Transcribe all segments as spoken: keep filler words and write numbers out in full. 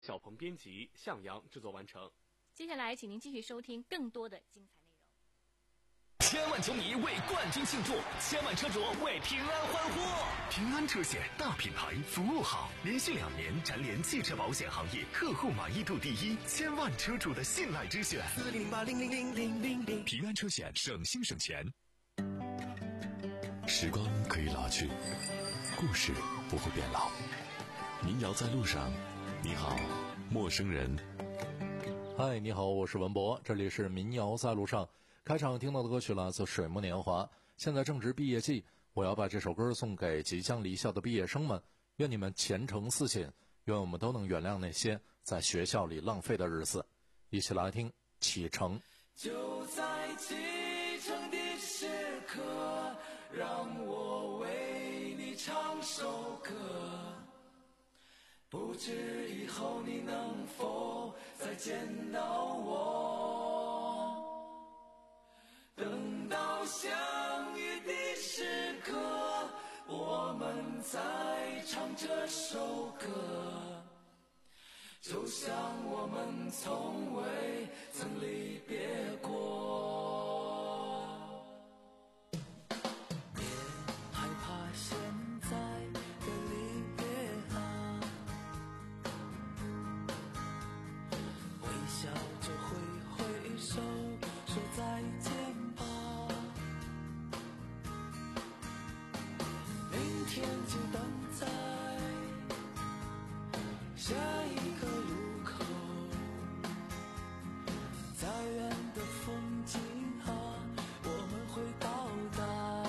小鹏编辑，向阳制作完成。 接下来，请您继续收听更多的精彩内容。 千万球迷为冠军庆祝，千万车主为平安欢呼。 平安车险大品牌，服务好，连续两年蝉联汽车保险行业客户满意度第一，千万车主的信赖之选。 四零八零零零零零零， 平安车险，省心省钱。时光可以老去，故事不会变老。民谣在路上，你好，陌生人。 嗨，你好，我是文博，这里是民谣在路上。开场听到的歌曲来自水木年华，现在正值毕业季，我要把这首歌送给即将离校的毕业生们，愿你们前程似锦，愿我们都能原谅那些在学校里浪费的日子。一起来听启程。 就在启程的时刻，让我为你唱首歌，不知以后你能否再见到我，等到相遇的时刻，我们再唱这首歌，就像我们从未曾离别过。别害怕现在的离别啊，微笑着挥挥手说再见吧，明天就等在下一个路口，再远的风景啊，我们会到达，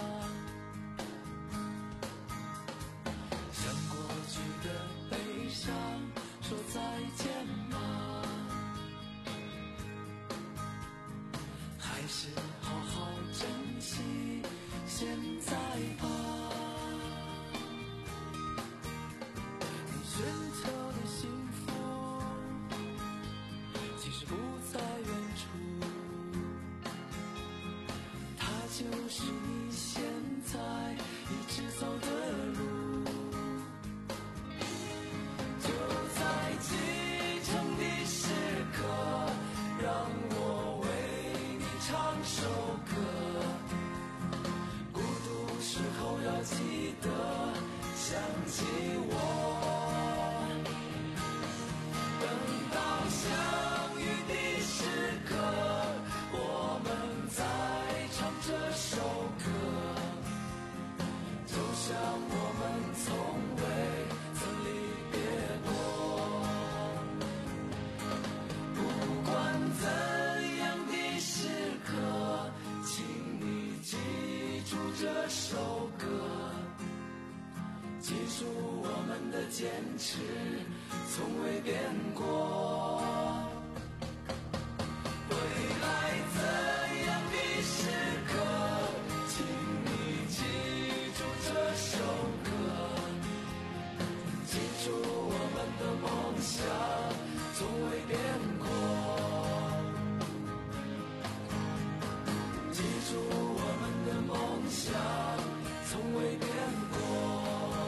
向过去的悲伤说再见吧，还是好好珍惜现在吧。你寻求的幸福其实不在远处，它就是你现在一直走的路，就在启程的时刻，让我为你唱首歌，孤独时候要记得想起我，等到相遇的时刻，我们再唱这首歌，就像我们从未曾离别过，不管怎样的时刻，请你记住这首歌，记住我们的坚持从未变过，未来怎样的时刻，请你记住这首歌，记住我们的梦想从未变过，记住我们的梦想从未变过，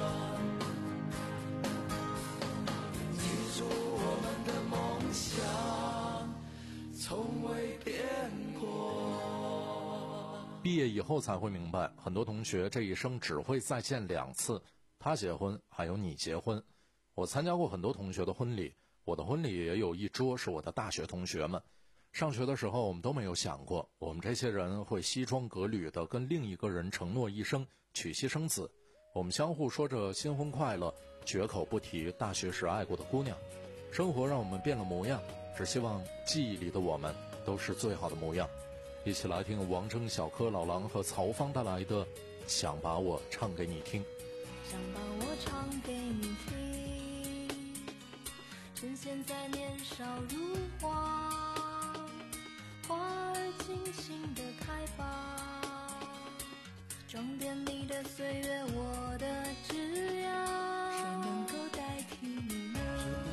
记住我们的梦想从未变过。 毕业以后才会明白，很多同学这一生只会再见两次，他结婚还有你结婚。我参加过很多同学的婚礼，我的婚礼也有一桌是我的大学同学们。上学的时候我们都没有想过，我们这些人会西装革履地跟另一个人承诺一生，娶妻生子。我们相互说着新婚快乐，绝口不提大学时爱过的姑娘。生活让我们变了模样，只希望记忆里的我们都是最好的模样。一起来听王铮、小柯、老狼和曹芳带来的《想把我唱给你听》。 想把我唱给你听，趁现在年少如花，花儿尽情地开吧，装点你的岁月，我的枝桠，谁能够代替你呢？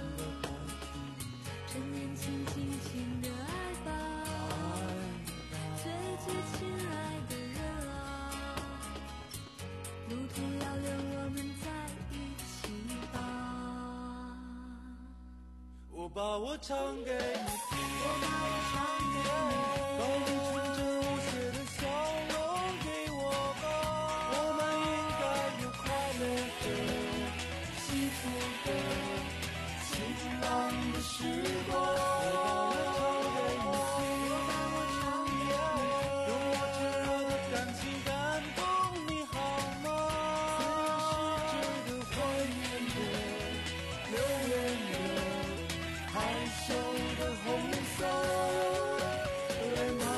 趁年轻轻轻地爱吧，最最亲爱的人啊，路途遥远，我们在一起吧。 把我唱给你听，我把我唱给你听，把你纯真无邪的笑容给我吧，我们应该有快乐的、幸福的、晴朗的时光。我把我唱给你听，我把我唱给你听，用我炙热的感情感动你好吗？虽然是这个怀念的、留恋的、害羞的红色脸庞。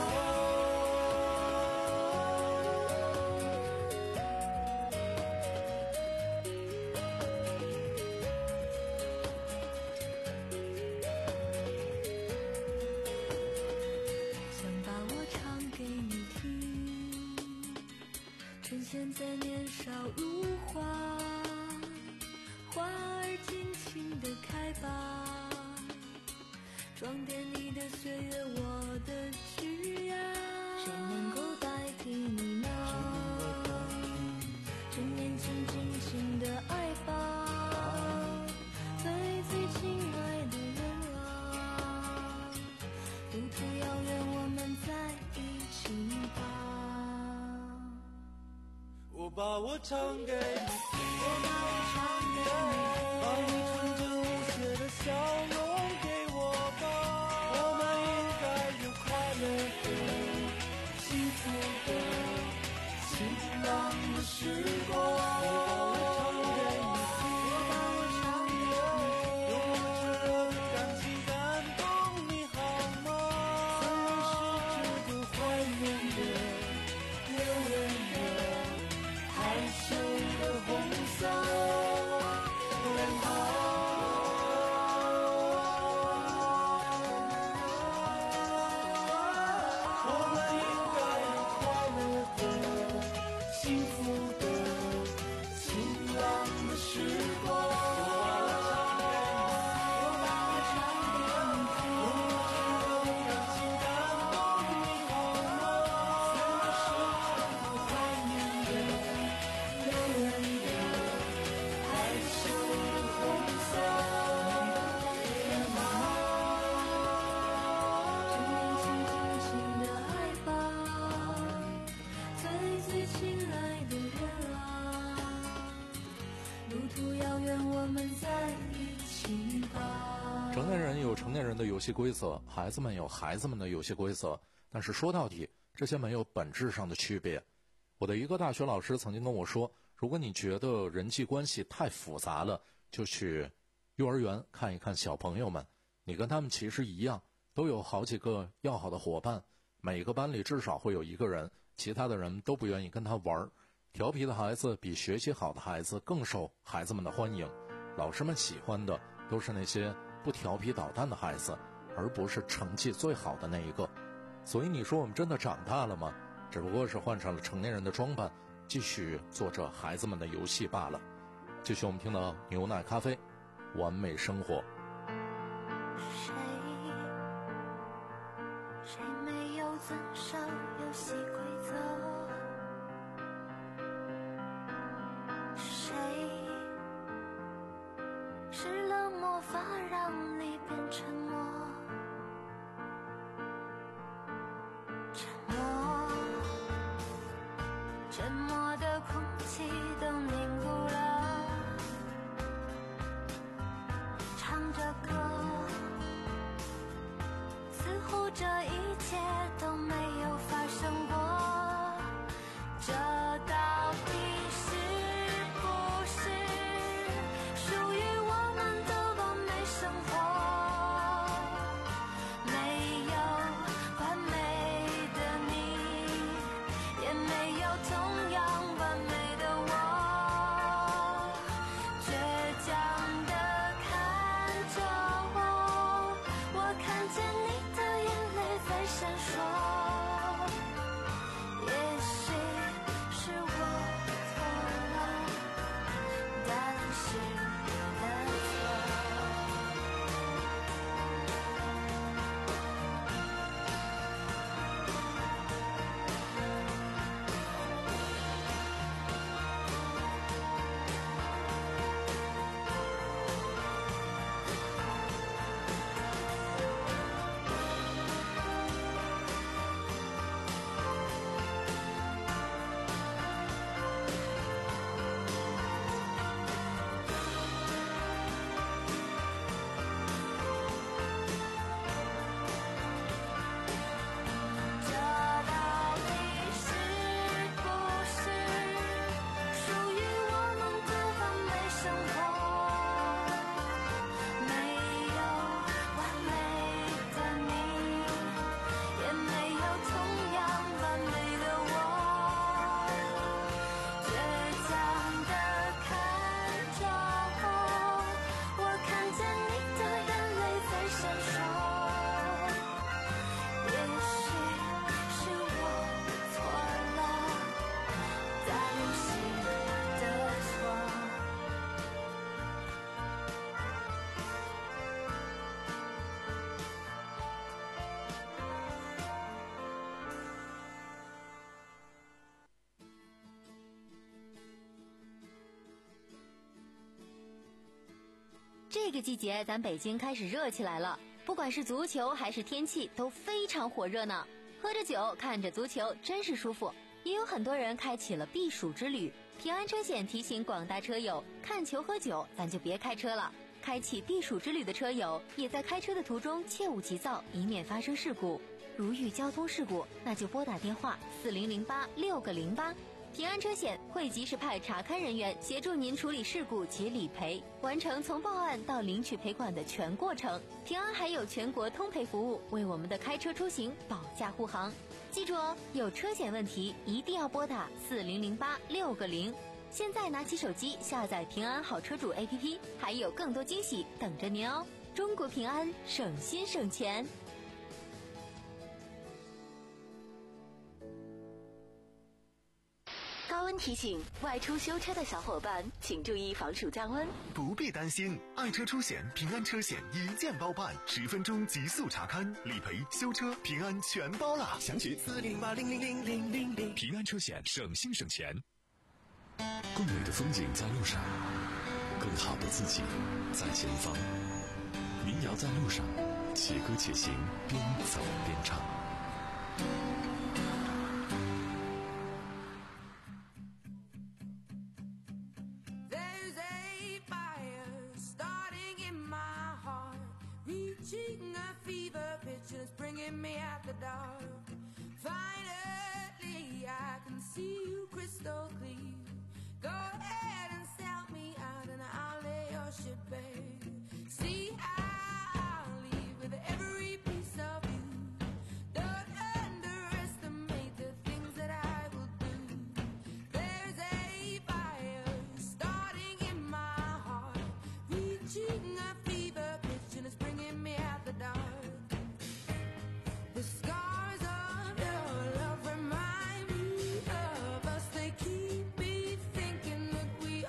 想把我唱给你听，趁现在年少如花，花儿尽情地开吧，装点你的岁月，我的枝桠。谁能够代替你呢？就年轻尽情的爱吧，最最亲爱的人啊，路途遥远，我们在一起吧。我把我唱给你听，我把我唱给你听，把你纯真无邪的笑容给我吧，我们应该有快乐的、幸福的、晴朗的时光。我把我唱给你听，我把我唱给你听，用我炙热的感情感动你好吗？虽然是这个怀念的、留恋的、害羞的红色脸庞。我们应该有快乐的、幸福的、晴朗的时光。我把我唱给你听，用我炙热的感情感动你好吗？虽然是这个怀念的、留恋的、害羞的红色脸庞。就年轻尽情的爱吧，最最亲爱的人啊，路途遥远，我们在一起吧。 成年人有成年人的游戏规则，孩子们有孩子们的游戏规则，但是说到底，这些没有本质上的区别。我的一个大学老师曾经跟我说，如果你觉得人际关系太复杂了，就去幼儿园看一看小朋友们，你跟他们其实一样，都有好几个要好的伙伴，每个班里至少会有一个人，其他的人都不愿意跟他玩。调皮的孩子比学习好的孩子更受孩子们的欢迎，老师们喜欢的都是那些不调皮捣蛋的孩子，而不是成绩最好的那一个。所以你说我们真的长大了吗？只不过是换上了成年人的装扮，继续做着孩子们的游戏罢了。继续我们听到牛奶咖啡，完美生活。 谁谁没有遵守游戏规则？谁施了魔法让你变沉默？沉默，沉默的空气都凝固了，唱着歌，似乎这一切都没有发生过。 这个季节咱北京开始热起来了，不管是足球还是天气都非常火热呢。喝着酒看着足球真是舒服。也有很多人开启了避暑之旅。平安车险提醒广大车友，看球喝酒咱就别开车了。开启避暑之旅的车友也在开车的途中切勿急躁，以免发生事故。如遇交通事故，那就拨打电话四零零八六个零八。平安车险会及时派查勘人员协助您处理事故及理赔，完成从报案到领取赔款的全过程。平安还有全国通赔服务，为我们的开车出行保驾护航。记住哦，有车险问题一定要拨打四零零八六个零。现在拿起手机下载平安好车主 A P P， 还有更多惊喜等着您哦！中国平安，省心省钱。 高温提醒，外出修车的小伙伴请注意防暑降温。 不必担心，爱车出险平安车险一键包办，十分钟极速查勘、理赔、修车，平安全包了。详询四零八零零零零零零。平安车险，省心省钱。 更美的风景在路上，更好的自己在前方。民谣在路上，且歌且行，边走边唱。 Reaching a fever pitch and it's bringing me out the dark. Finally, I can see you crystal clear. Go ahead and sell me out and I'll lay your ship bare. See, I'll leave with every piece of you. Don't underestimate the things that I will do. There's a fire starting in my heart, reaching a fever pitch and it's bringing me out the dark. The scars of your love remind me of us. They keep me thinking that we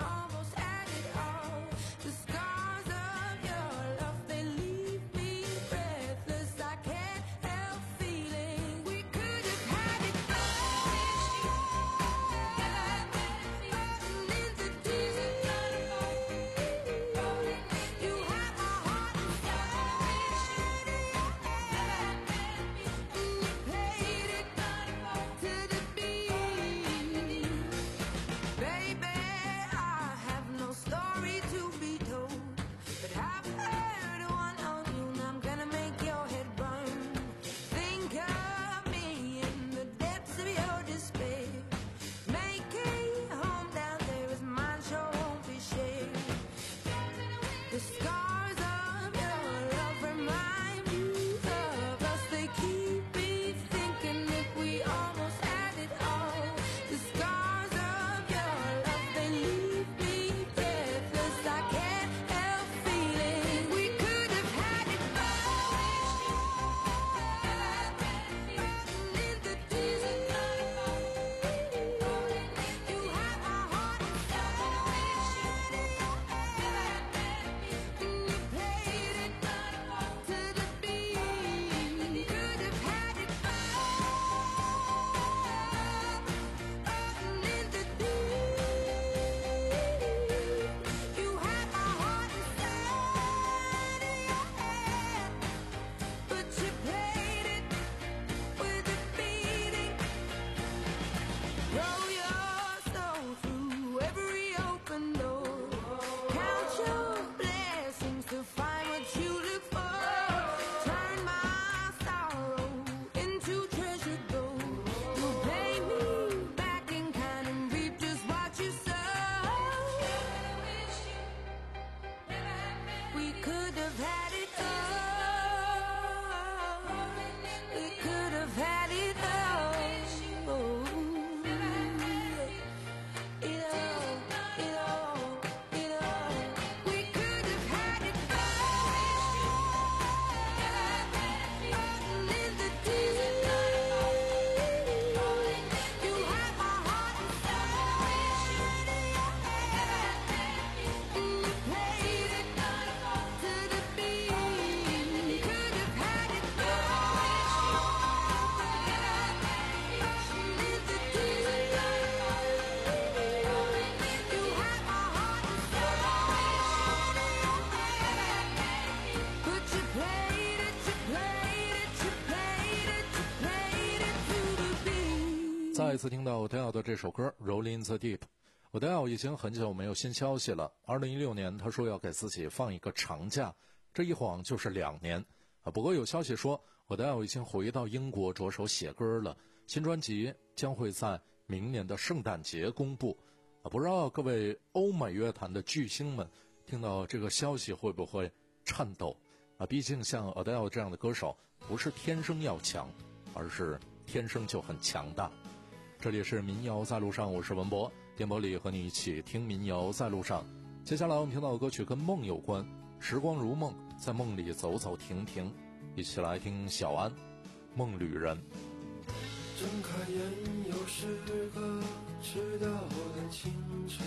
再一次听到 Adele 的这首歌 Rolling in the Deep。Adele 已经很久没有新消息了。二零一六年，他说要给自己放一个长假，这一晃就是两年啊。不过有消息说 ，Adele 已经回到英国着手写歌了，新专辑将会在明年的圣诞节公布啊。不知道各位欧美乐坛的巨星们听到这个消息会不会颤抖啊？毕竟像 Adele 这样的歌手，不是天生要强，而是天生就很强大。这里是民谣在路上，我是文博，电波里和你一起听民谣在路上。接下来我们听到的歌曲跟梦有关，时光如梦，在梦里走走停停，一起来听小安《梦旅人》。 睁开眼又是个迟到的清晨，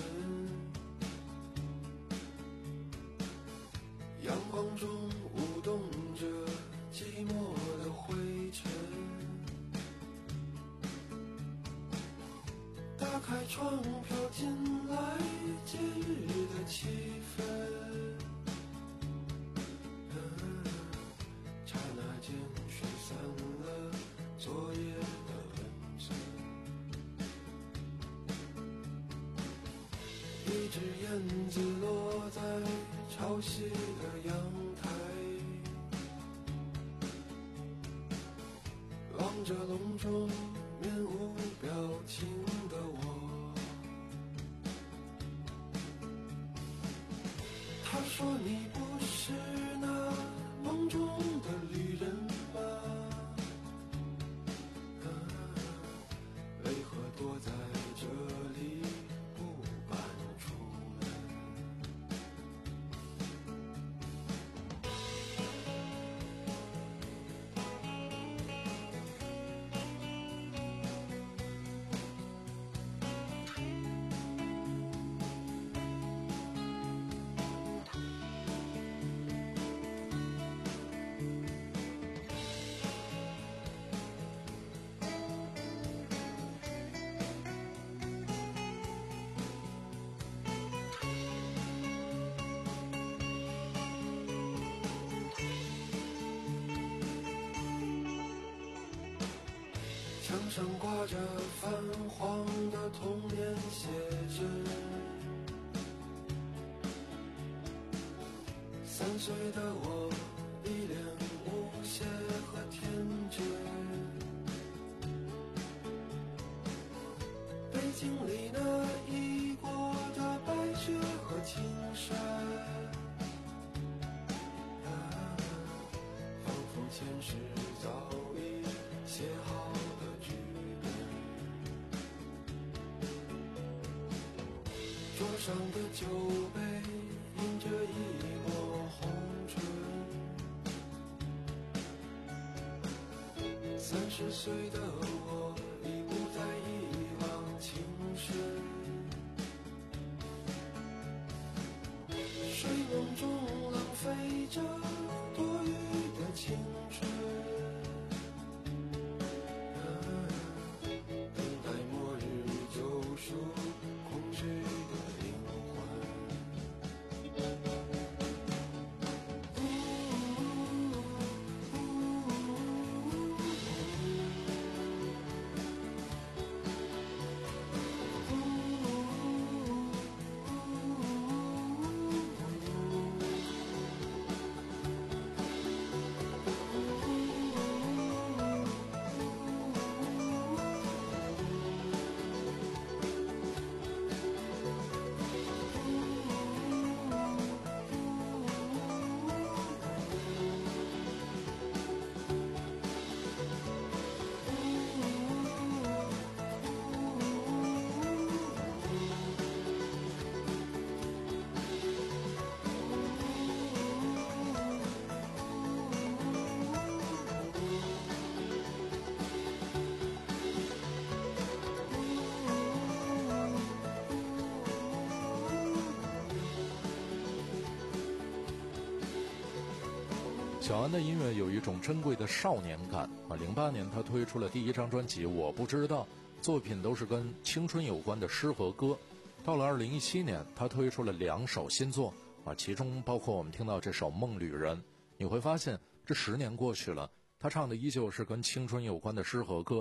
阳光中舞动着寂寞的灰尘，打开窗飘进来节日的气氛，刹那间吹散了昨夜的温存，一只燕子落在潮汐的阳台，望着笼中面无表情的我，他说你不是那梦中的旅人吗？啊，为何躲在这里不敢出门？墙上挂着泛黄的童年写真，三岁的我一脸无邪和天真，背景里那已过的白雪和青山，啊，仿佛前世早已写好的剧本，桌上的酒杯映着一抹红唇，三十岁的我已不再一往情深，睡梦中浪费着多余的青春，等待末日救赎空虚的灵魂。 小安的音乐有一种珍贵的少年感啊！零八年他推出了第一张专辑《我不知道》，作品都是跟青春有关的诗和歌。到了二零一七年，他推出了两首新作啊，其中包括我们听到这首《梦旅人》。你会发现，这十年过去了，他唱的依旧是跟青春有关的诗和歌，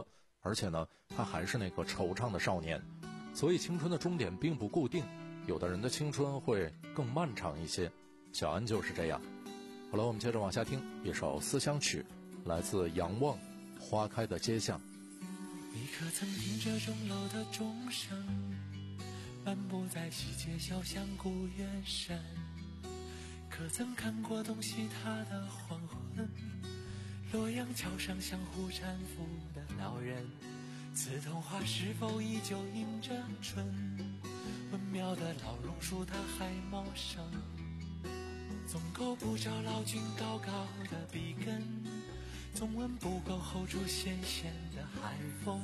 而且呢，他还是那个惆怅的少年。所以青春的终点并不固定，有的人的青春会更漫长一些。小安就是这样。好了，我们接着往下听一首思乡曲，来自杨望，花开的街巷。 你可曾听着钟楼的钟声，漫步在西街小巷古月深？可曾看过东西它的黄昏？洛阳桥上相互搀扶的老人，刺桐花是否依旧迎着春？文庙的老榕树它还茂盛，总够不着老君高高的笔根，总闻不够候出咸咸的寒风。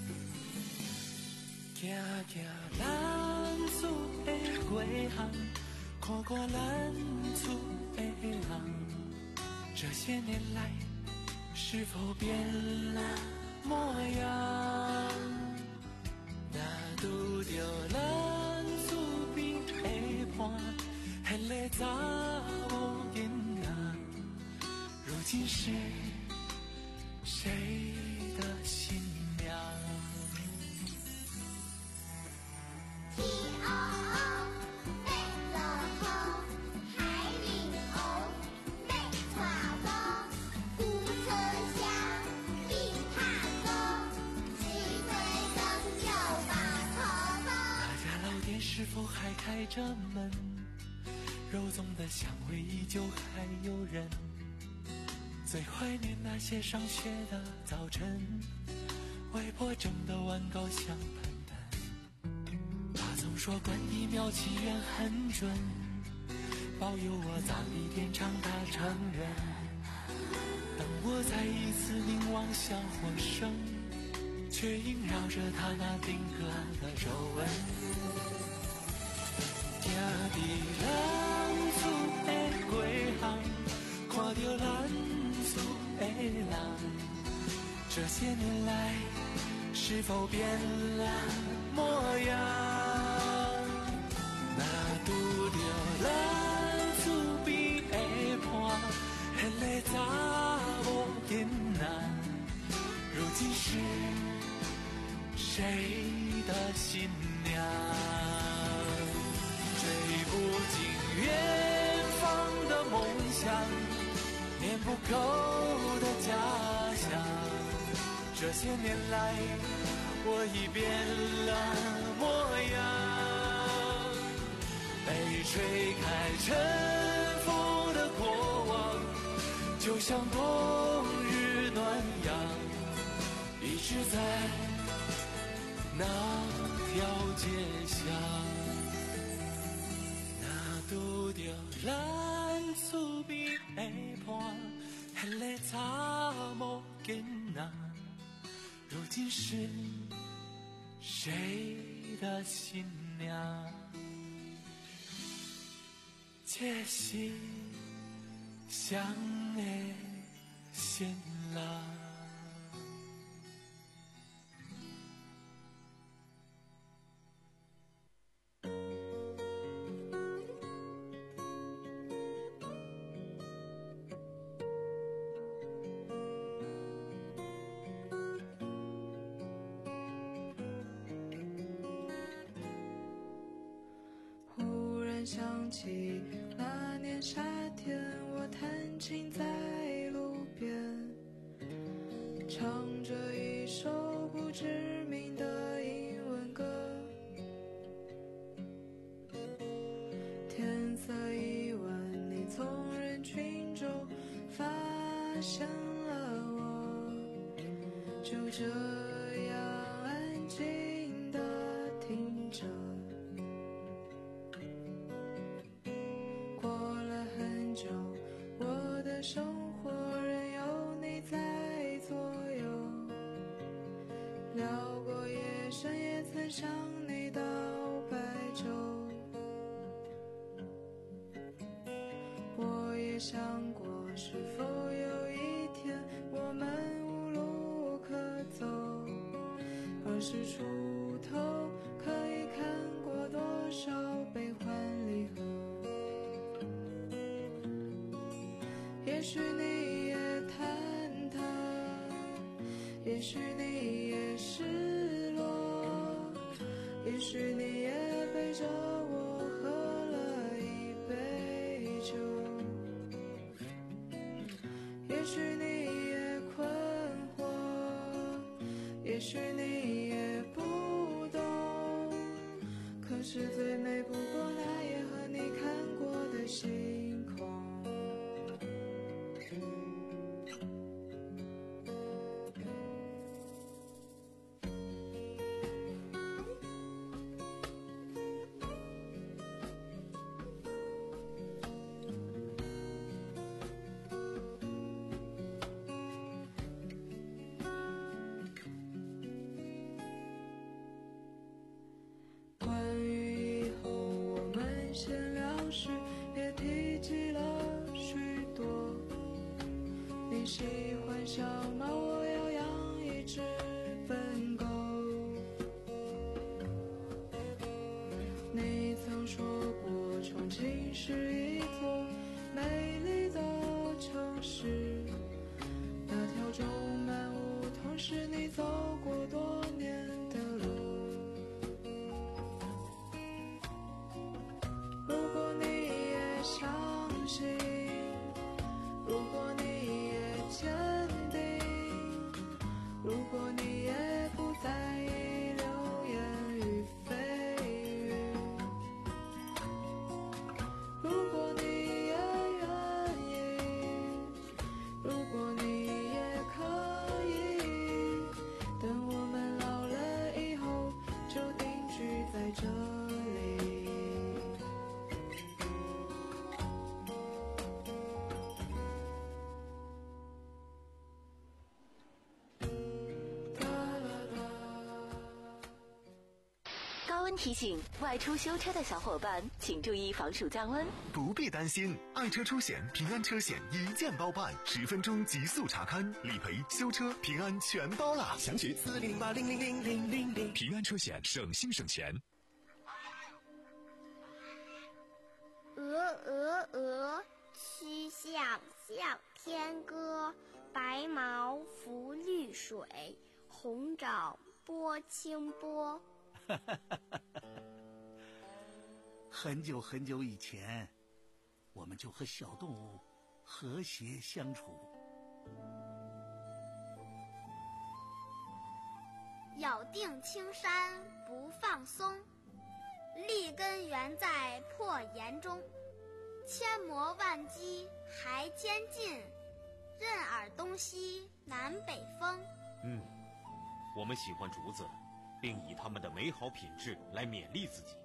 行行咱厝的街巷，看看咱厝的人，这些年来是否变了模样？若拄着咱厝边的伴，迄个查某囡仔，如今是谁的新娘？ 天黑黑，白落雨，海里黑，白带风，古村乡，冰塔沟，几岁灯又把头风。 那家老店是否还开着门？肉粽的香味依旧还有人。最怀念那些上学的早晨，外婆蒸的碗糕香喷喷。她总说关帝庙祈愿很准，保佑我早一点长大成人。当我再一次凝望向火生，却萦绕着她那定格的皱纹。行伫咱厝的街巷，看着咱厝的人，这些年来是否变了模样？若拄着咱厝边的伴，迄个查某囡仔，如今是谁的新娘？追不尽远方的梦想，念不够的家乡，这些年来我已变了模样。被吹开尘封的过往，就像冬日暖阳，一直在那条街巷。拄着咱厝边的伴，迄个查某囡仔，如今是谁的新娘？这是乡的新郎。 想起那年夏天，我弹琴在路边，唱着一首不知名的英文歌。天色已晚，你从人群中发现了我，就这样安静地听着。生活仍有你在左右，聊过夜深，也曾想你到白昼。我也想过，是否有一天我们无路可走，二十出头可以看过多少悲欢离合。也许你也忐忑，也许你也许你也陪着我喝了一杯酒，也许你也困惑，也许你也不懂，可是最美不过那夜和你看过的星空。关于以后我们闲聊时也提及了许多，你喜欢小猫，我要养一只笨狗。你曾说过重庆是一座美丽的城市，那条种满梧桐是你走过多年的路。如果你也相信，如果你也坚定，如果你也不在意流言与蜚语，如果你也愿意，如果你也可以，等我们老了以后就定居在这里。 高温提醒：外出修车的小伙伴请注意防暑降温。 不必担心，爱车出险平安车险一键包办，十分钟极速查勘、理赔、修车、平安全包啦！详询四零零八零零零零零零。平安车险，省心省钱。 鹅鹅鹅，曲项向天歌。白毛浮绿水，红掌拨清波。 很久很久以前，我们就和小动物和谐相处。 咬定青山不放松，立根原在破岩中。千磨万击还坚劲，任尔东西南北风。 嗯，我们喜欢竹子，并以它们的美好品质来勉励自己。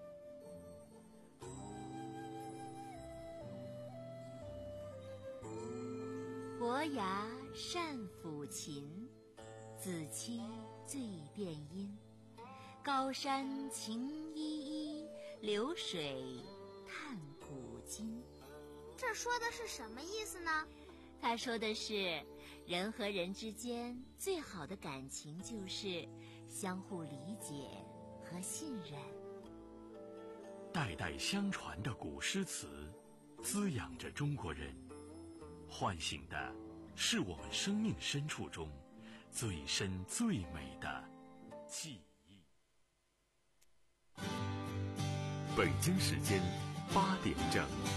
伯牙善抚琴，子期醉殿音。高山晴依依，流水叹古今。 这说的是什么意思呢？ 他说的是，人和人之间最好的感情就是相互理解和信任。 代代相传的古诗词，滋养着中国人，唤醒的是我们生命深处中最深最美的记忆。 北京时间八点整。